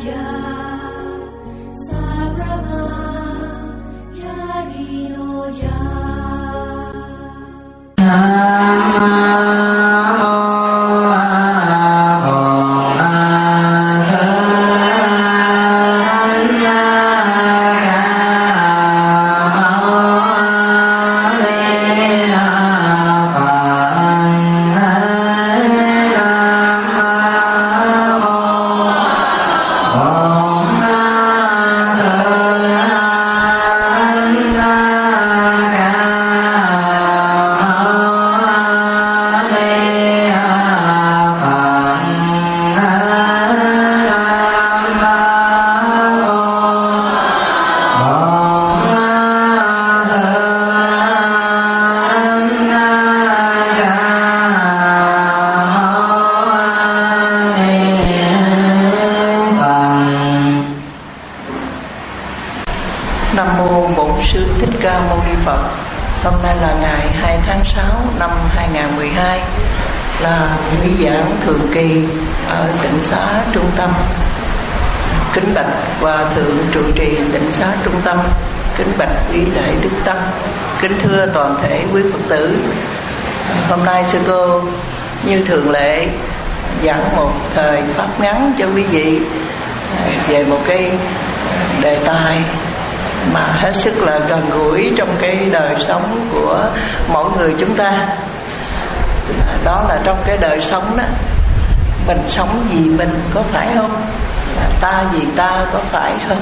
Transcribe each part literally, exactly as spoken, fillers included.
Hôm nay là ngày hai tháng sáu năm hai nghìn không trăm mười hai, là buổi giảng thường kỳ ở tịnh xá Trung Tâm. Kính bạch Hòa thượng trụ trì tịnh xá Trung Tâm, kính bạch quý đại đức tăng, kính thưa toàn thể quý Phật tử. Hôm nay sư cô như thường lệ giảng một thời pháp ngắn cho quý vị về một cái đề tài mà hết sức là gần gũi trong cái đời sống của mỗi người chúng ta. Đó là trong cái đời sống đó, mình sống vì mình có phải không? Ta vì ta có phải không?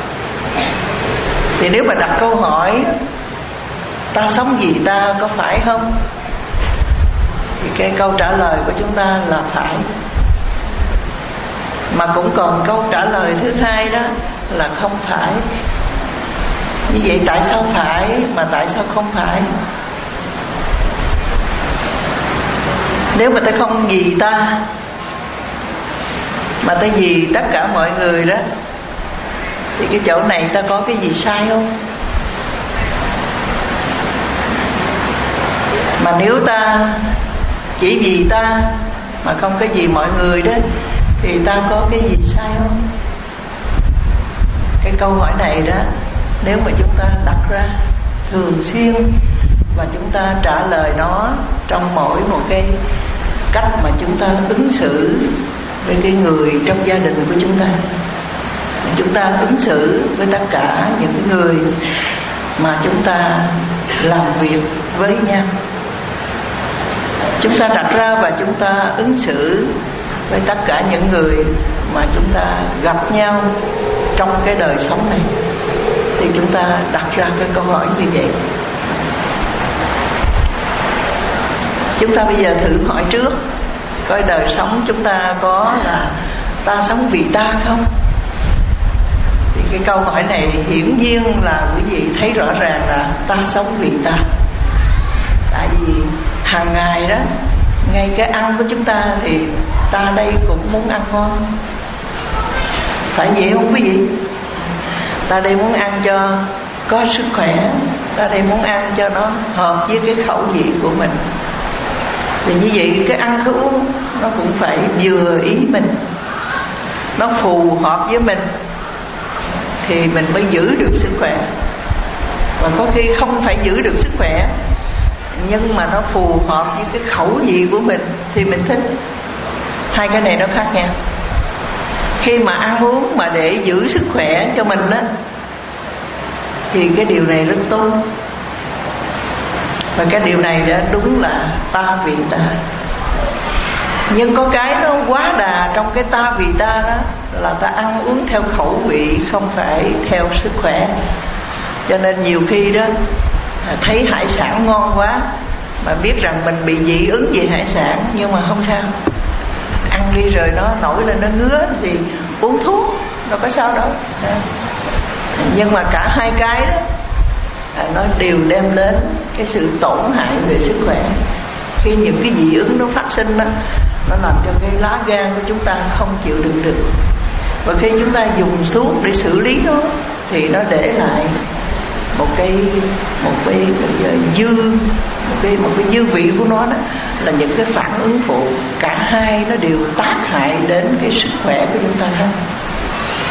Thì nếu mà đặt câu hỏi ta sống vì ta có phải không, thì cái câu trả lời của chúng ta là phải. Mà cũng còn câu trả lời thứ hai đó là không phải. Như vậy tại sao phải mà tại sao không phải? Nếu mà ta không vì ta mà ta vì tất cả mọi người đó, thì cái chỗ này ta có cái gì sai không? Mà nếu ta chỉ vì ta mà không có vì mọi người đó, thì ta có cái gì sai không? Cái câu hỏi này đó, nếu mà chúng ta đặt ra thường xuyên và chúng ta trả lời nó trong mỗi một cái cách mà chúng ta ứng xử với cái người trong gia đình của chúng ta, chúng ta ứng xử với tất cả những người mà chúng ta làm việc với nhau, chúng ta đặt ra và chúng ta ứng xử với tất cả những người mà chúng ta gặp nhau trong cái đời sống này, thì chúng ta đặt ra cái câu hỏi như vậy. Chúng ta bây giờ thử hỏi trước, coi đời sống chúng ta có là ta sống vì ta không? Thì cái câu hỏi này hiển nhiên là quý vị thấy rõ ràng là ta sống vì ta. Tại vì hàng ngày đó, ngay cái ăn của chúng ta thì ta đây cũng muốn ăn ngon, phải vậy không quý vị? Ta đây muốn ăn cho có sức khỏe, ta đây muốn ăn cho nó hợp với cái khẩu vị của mình. Thì như vậy cái ăn cái uống nó cũng phải vừa ý mình, nó phù hợp với mình, thì mình mới giữ được sức khỏe. Và có khi không phải giữ được sức khỏe, nhưng mà nó phù hợp với cái khẩu vị của mình thì mình thích. Hai cái này nó khác nhau. Khi mà ăn uống mà để giữ sức khỏe cho mình á, thì cái điều này rất tốt. Và cái điều này đã đúng là ta vì ta. Nhưng có cái nó quá đà trong cái ta vì ta đó, là ta ăn uống theo khẩu vị, không phải theo sức khỏe. Cho nên nhiều khi đó, thấy hải sản ngon quá mà biết rằng mình bị dị ứng về hải sản, nhưng mà không sao, ăn đi rồi nó nổi lên nó ngứa thì uống thuốc, đâu có sao đâu. Nhưng mà cả hai cái đó nó đều đem đến cái sự tổn hại về sức khỏe. Khi những cái dị ứng nó phát sinh đó, nó làm cho cái lá gan của chúng ta không chịu đựng được. Và khi chúng ta dùng thuốc để xử lý nó, thì nó để lại một cái một cái, cái dư một cái một cái dư vị của nó đó là những cái phản ứng phụ. Cả hai nó đều tác hại đến cái sức khỏe của chúng ta hết.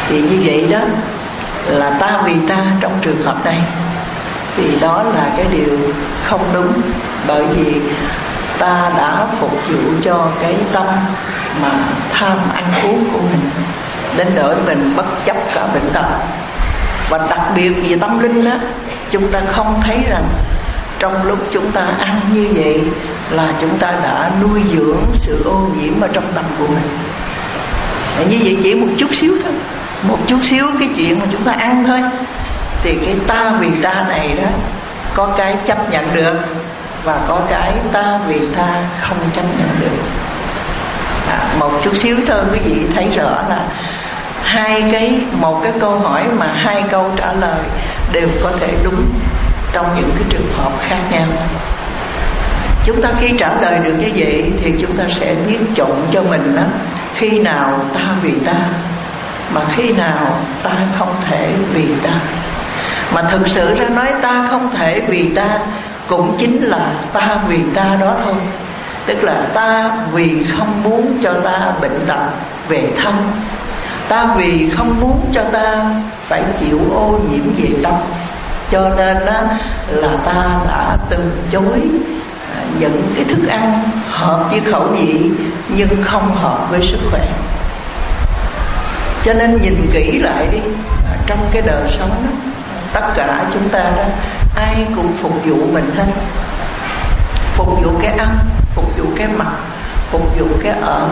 Thì như vậy đó là ta vì ta trong trường hợp này, thì đó là cái điều không đúng. Bởi vì ta đã phục vụ cho cái tâm mà tham ăn uống của mình, đến nỗi mình bất chấp cả bệnh tật. Và đặc biệt về tâm linh đó, chúng ta không thấy rằng trong lúc chúng ta ăn như vậy là chúng ta đã nuôi dưỡng sự ô nhiễm ở trong tâm của mình. Như vậy chỉ một chút xíu thôi, một chút xíu cái chuyện mà chúng ta ăn thôi, thì cái ta vì ta này đó có cái chấp nhận được, và có cái ta vì ta không chấp nhận được. À, một chút xíu thôi quý vị thấy rõ là hai cái một cái câu hỏi mà hai câu trả lời đều có thể đúng trong những cái trường hợp khác nhau. Chúng ta khi trả lời được như vậy thì chúng ta sẽ biết chọn cho mình đó, khi nào ta vì ta, mà khi nào ta không thể vì ta. Mà thực sự ra nói ta không thể vì ta cũng chính là ta vì ta đó thôi. Tức là ta vì không muốn cho ta bệnh tật về thân, ta vì không muốn cho ta phải chịu ô nhiễm về tâm, cho nên đó là ta đã từ chối những cái thức ăn hợp với khẩu vị nhưng không hợp với sức khỏe. Cho nên nhìn kỹ lại đi, trong cái đời sống đó, tất cả chúng ta đó, ai cũng phục vụ mình hết. Phục vụ cái ăn, phục vụ cái mặc, phục vụ cái ở.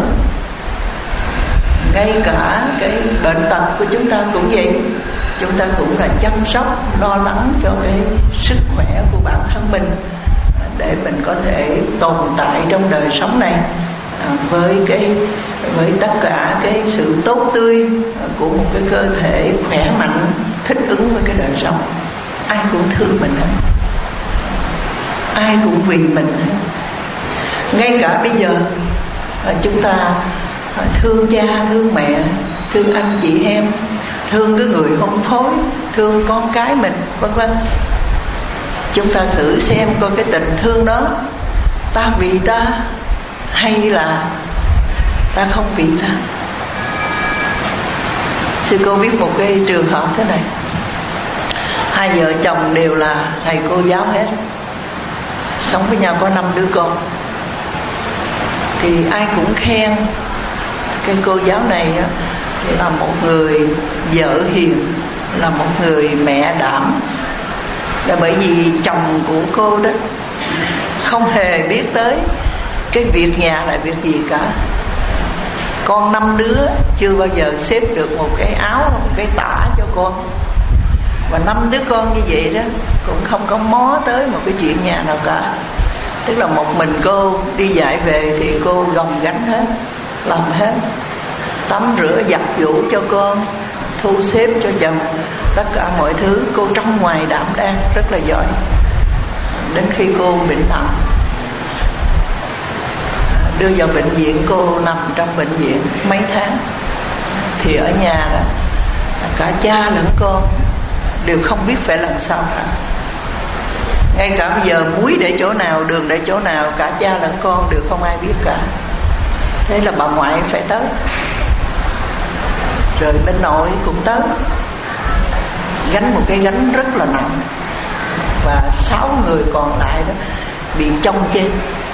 Ngay cả cái bệnh tật của chúng ta cũng vậy. Chúng ta cũng là chăm sóc, lo lắng cho cái sức khỏe của bản thân mình, để mình có thể tồn tại trong đời sống này à, với cái với tất cả cái sự tốt tươi của một cái cơ thể khỏe mạnh, thích ứng với cái đời sống. Ai cũng thương mình hết, ai cũng vì mình hết. Ngay cả bây giờ chúng ta thương cha, thương mẹ, thương anh chị em, thương cái người hôn phối, thương con cái mình, vân vân. Chúng ta thử xem coi cái tình thương đó ta vì ta hay là ta không vì ta. Sư cô biết một cái trường hợp thế này. Hai vợ chồng đều là thầy cô giáo hết, sống với nhau có năm đứa con. Thì ai cũng khen cái cô giáo này là một người vợ hiền, là một người mẹ đảm. Là bởi vì chồng của cô đó không hề biết tới cái việc nhà là việc gì cả. Con năm đứa chưa bao giờ xếp được một cái áo, một cái tả cho con. Và năm đứa con như vậy đó cũng không có mó tới một cái chuyện nhà nào cả. Tức là một mình cô đi dạy về thì cô gồng gánh hết, làm hết, tắm rửa giặt giũ cho con, thu xếp cho chồng, tất cả mọi thứ cô trong ngoài đảm đang rất là giỏi. Đến khi cô bệnh nặng, đưa vào bệnh viện, cô nằm trong bệnh viện mấy tháng, thì ở nhà đó, cả cha lẫn con đều không biết phải làm sao cả. Ngay cả bây giờ muối để chỗ nào, đường để chỗ nào, cả cha lẫn con đều không ai biết cả. Thế là bà ngoại phải tới, rồi bên nội cũng tới, gánh một cái gánh rất là nặng. Và sáu người còn lại đó bị chông trên.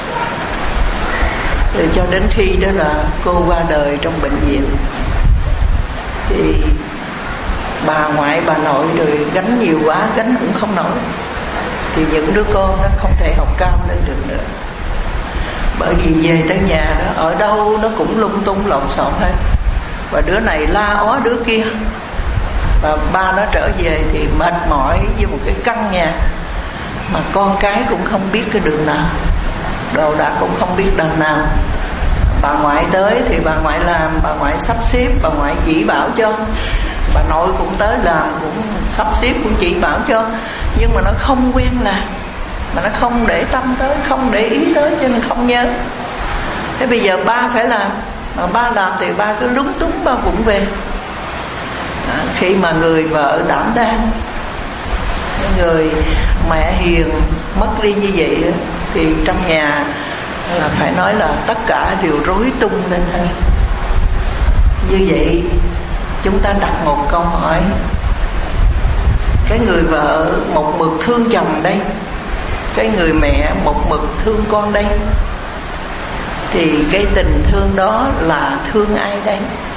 Rồi cho đến khi đó là cô qua đời trong bệnh viện, thì bà ngoại bà nội rồi gánh nhiều quá, gánh cũng không nổi. Thì những đứa con nó không thể học cao lên được nữa. Bởi vì về tới nhà đó, ở đâu nó cũng lung tung lộn xộn hết. Và đứa này la ó đứa kia. Và ba nó trở về thì mệt mỏi với một cái căn nhà mà con cái cũng không biết cái đường nào, đồ đạc cũng không biết đằng nào. Bà ngoại tới thì bà ngoại làm, bà ngoại sắp xếp, bà ngoại chỉ bảo cho. Bà nội cũng tới làm, cũng sắp xếp, cũng chỉ bảo cho. Nhưng mà nó không quen làm, mà nó không để tâm tới, không để ý tới, cho nên không nhớ. Thế bây giờ ba phải làm, mà ba làm thì ba cứ lúng túng, ba vụng về. À, khi mà người vợ đảm đang, người mẹ hiền mất đi như vậy thì trong nhà là phải nói là tất cả đều rối tung lên hết. Như vậy chúng ta đặt một câu hỏi: cái người vợ một mực thương chồng đây, cái người mẹ một mực thương con đây, thì cái tình thương đó là thương ai đây?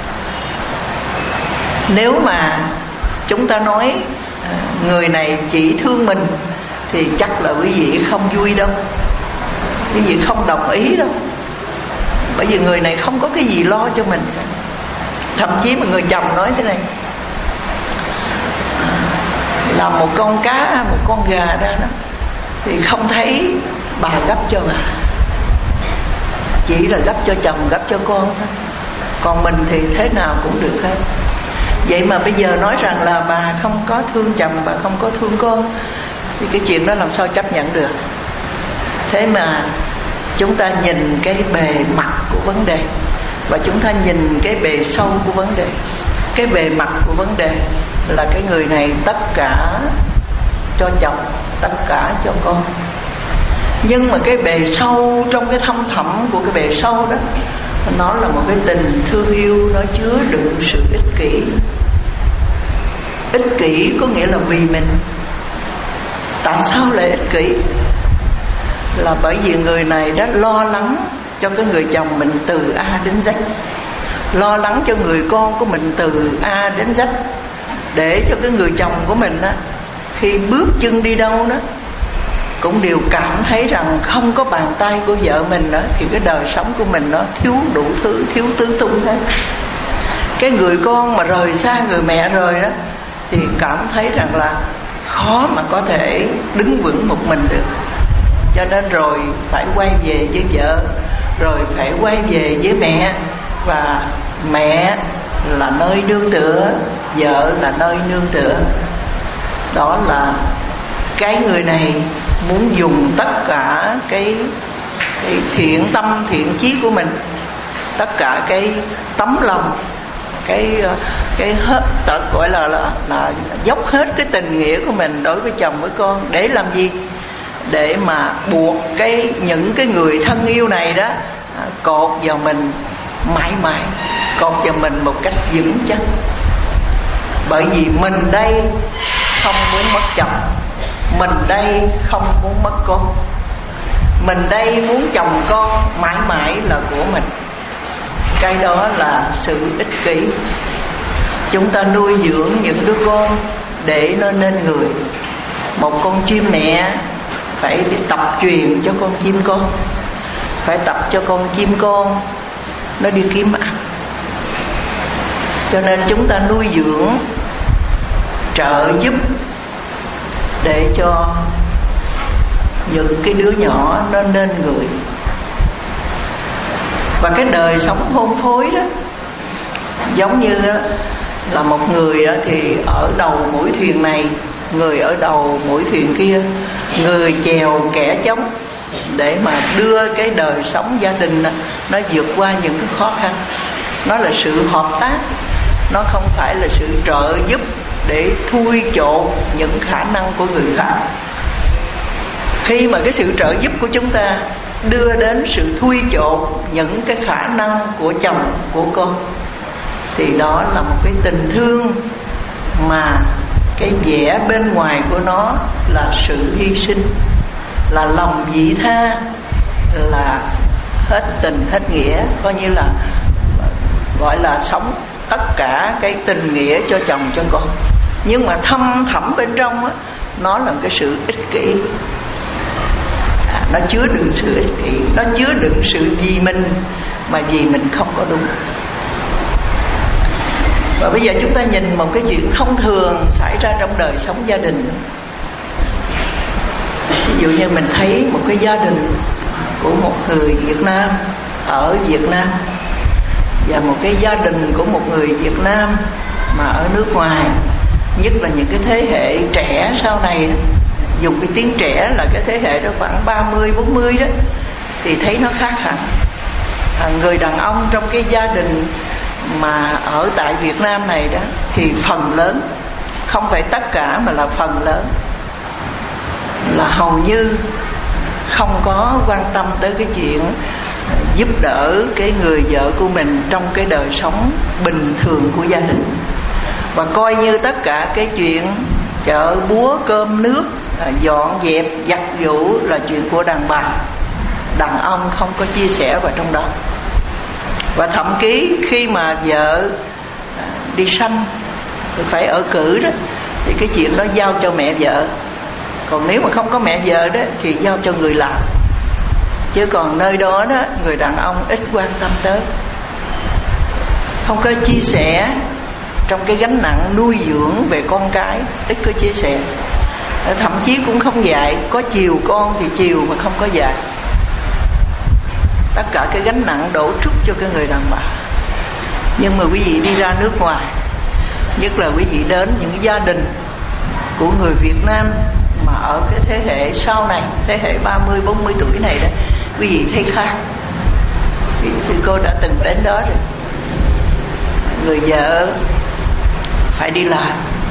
Nếu mà chúng ta nói người này chỉ thương mình thì chắc là quý vị không vui đâu, quý vị không đồng ý đâu. Bởi vì người này không có cái gì lo cho mình. Thậm chí mà người chồng nói thế này: làm một con cá, một con gà ra đó thì không thấy bà gấp cho bà, chỉ là gấp cho chồng, gấp cho con thôi. Còn mình thì thế nào cũng được hết. Vậy mà bây giờ nói rằng là bà không có thương chồng, bà không có thương con, thì cái chuyện đó làm sao chấp nhận được? Thế mà chúng ta nhìn cái bề mặt của vấn đề, và chúng ta nhìn cái bề sâu của vấn đề. Cái bề mặt của vấn đề là cái người này tất cả cho chồng, tất cả cho con. Nhưng mà cái bề sâu, trong cái thâm thẳm của cái bề sâu đó, nó là một cái tình thương yêu, nó chứa đựng sự ích kỷ. Ích kỷ có nghĩa là vì mình. Tại sao lại ích kỷ? Là bởi vì người này đã lo lắng cho cái người chồng mình từ A đến Z, lo lắng cho người con của mình từ A đến Z, để cho cái người chồng của mình á, khi bước chân đi đâu đó cũng đều cảm thấy rằng không có bàn tay của vợ mình đó, thì cái đời sống của mình nó thiếu đủ thứ, thiếu tứ tung hết. Cái người con mà rời xa người mẹ rồi đó thì cảm thấy rằng là khó mà có thể đứng vững một mình được. Cho nên rồi phải quay về với vợ, rồi phải quay về với mẹ. Và mẹ là nơi nương tựa, vợ là nơi nương tựa. Đó là cái người này muốn dùng tất cả cái, cái thiện tâm, thiện chí của mình, tất cả cái tấm lòng, cái cái hết tự gọi là, là là dốc hết cái tình nghĩa của mình đối với chồng với con. Để làm gì? Để mà buộc cái những cái người thân yêu này đó cột vào mình mãi mãi, cột vào mình một cách vững chắc. Bởi vì mình đây không muốn mất chồng, mình đây không muốn mất con, mình đây muốn chồng con mãi mãi là của mình. Cái đó là sự ích kỷ. Chúng ta nuôi dưỡng những đứa con để nó nên người. Một con chim mẹ phải tập truyền cho con chim con, phải tập cho con chim con nó đi kiếm ăn. Cho nên chúng ta nuôi dưỡng, trợ giúp để cho những cái đứa nhỏ nó nên người. Và cái đời sống hôn phối đó, giống như là một người thì ở đầu mũi thuyền này, người ở đầu mũi thuyền kia, người chèo kẻ chống, để mà đưa cái đời sống gia đình nó vượt qua những cái khó khăn. Nó là sự hợp tác, nó không phải là sự trợ giúp để thui chột những khả năng của người khác. Khi mà cái sự trợ giúp của chúng ta đưa đến sự thui chột những cái khả năng của chồng, của con, thì đó là một cái tình thương mà cái vẻ bên ngoài của nó là sự hy sinh, là lòng vị tha, là hết tình hết nghĩa, coi như là gọi là sống tất cả cái tình nghĩa cho chồng cho con. Nhưng mà thâm thẳm bên trong á, nó là cái sự ích kỷ, à, nó chứa đựng sự ích kỷ, nó chứa đựng sự vì mình mà vì mình không có đúng. Và bây giờ chúng ta nhìn một cái chuyện thông thường xảy ra trong đời sống gia đình. Ví dụ như mình thấy một cái gia đình của một người Việt Nam ở Việt Nam và một cái gia đình của một người Việt Nam mà ở nước ngoài, nhất là những cái thế hệ trẻ sau này, dùng cái tiếng trẻ là cái thế hệ đó khoảng ba mươi bốn mươi đó, thì thấy nó khác hẳn. À, người đàn ông trong cái gia đình mà ở tại Việt Nam này đó thì phần lớn, không phải tất cả mà là phần lớn, là hầu như không có quan tâm tới cái chuyện giúp đỡ cái người vợ của mình trong cái đời sống bình thường của gia đình, và coi như tất cả cái chuyện chợ búa cơm nước, dọn dẹp giặt giũ là chuyện của đàn bà. Đàn ông không có chia sẻ vào trong đó. Và thậm chí khi mà vợ đi sanh phải ở cữ đó, thì cái chuyện đó giao cho mẹ vợ. Còn nếu mà không có mẹ vợ đó thì giao cho người làm. Chứ còn nơi đó đó người đàn ông ít quan tâm tới, không có chia sẻ trong cái gánh nặng nuôi dưỡng về con cái, ít có chia sẻ. Thậm chí cũng không dạy, có chiều con thì chiều mà không có dạy. Tất cả cái gánh nặng đổ trút cho cái người đàn bà. Nhưng mà quý vị đi ra nước ngoài, nhất là quý vị đến những gia đình của người Việt Nam mà ở cái thế hệ sau này, thế hệ ba mươi bốn mươi tuổi này đó, quý vị thấy khác. Thì cô đã từng đến đó rồi. Người vợ phải đi làm,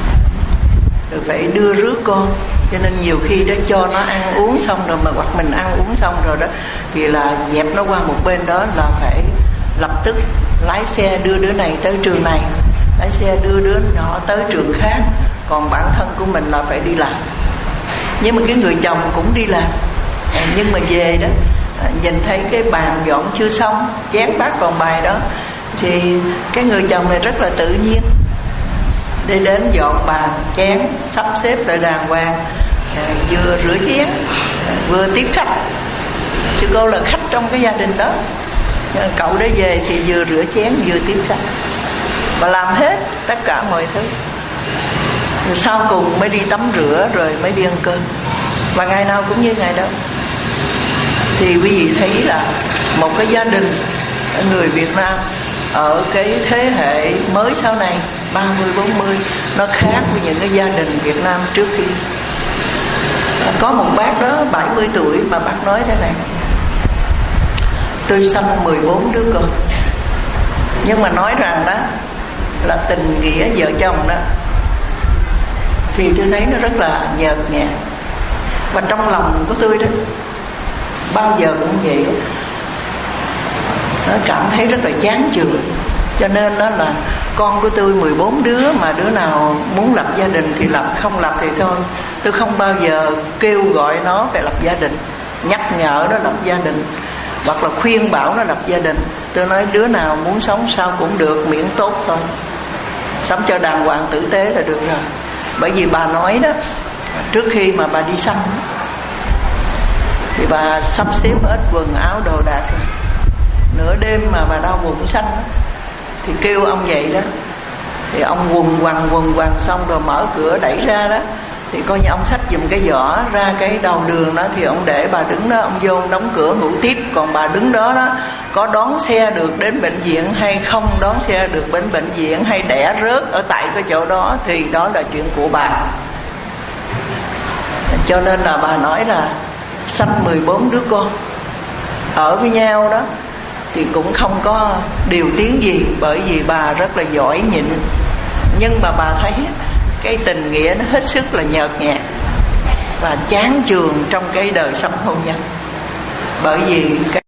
rồi phải đưa rước con, cho nên nhiều khi đó cho nó ăn uống xong rồi, mà hoặc mình ăn uống xong rồi đó thì là dẹp nó qua một bên đó, là phải lập tức lái xe đưa đứa này tới trường này, lái xe đưa đứa nhỏ tới trường khác. Còn bản thân của mình là phải đi làm. Nhưng mà cái người chồng cũng đi làm, nhưng mà về đó nhìn thấy cái bàn dọn chưa xong, chén bát còn bài đó, thì cái người chồng này rất là tự nhiên đi đến dọn bàn chén, sắp xếp lại đàng hoàng, vừa rửa chén vừa tiếp khách. Sư cô là khách trong cái gia đình đó. Cậu đó về thì vừa rửa chén vừa tiếp khách, và làm hết tất cả mọi thứ. Rồi sau cùng mới đi tắm rửa, rồi mới đi ăn cơm. Và ngày nào cũng như ngày đó. Thì quý vị thấy là một cái gia đình người Việt Nam ở cái thế hệ mới sau này ba mươi bốn mươi, nó khác với những cái gia đình Việt Nam trước kia. Có một bác đó bảy mươi tuổi mà bác nói thế này: tôi sanh mười bốn đứa con. Nhưng mà nói rằng đó là tình nghĩa vợ chồng đó, thì tôi thấy nó rất là nhợt nhạt. Và trong lòng của tôi đó bao giờ cũng vậy, nó cảm thấy rất là chán chường. Cho nên đó là con của tôi mười bốn đứa, mà đứa nào muốn lập gia đình thì lập, không lập thì thôi. Tôi không bao giờ kêu gọi nó phải lập gia đình, nhắc nhở nó lập gia đình, hoặc là khuyên bảo nó lập gia đình. Tôi nói đứa nào muốn sống sao cũng được, miễn tốt thôi, sống cho đàng hoàng tử tế là được rồi. Bởi vì bà nói đó, trước khi mà bà đi sanh thì bà sắp xếp hết quần áo đồ đạc rồi. Nửa đêm mà bà đau bụng sanh thì kêu ông vậy đó, thì ông quần quằn quần quằn xong rồi mở cửa đẩy ra đó, thì coi như ông xách giùm cái giỏ ra cái đầu đường đó, thì ông để bà đứng đó, ông vô đóng cửa ngủ tiếp. Còn bà đứng đó đó, có đón xe được đến bệnh viện hay không đón xe được đến bệnh viện, hay đẻ rớt ở tại cái chỗ đó, thì đó là chuyện của bà. Cho nên là bà nói là sanh mười bốn đứa con ở với nhau đó thì cũng không có điều tiếng gì, bởi vì bà rất là giỏi nhịn. Nhưng mà bà thấy cái tình nghĩa nó hết sức là nhợt nhạt và chán chường trong cái đời sống hôn nhân. Bởi vì cái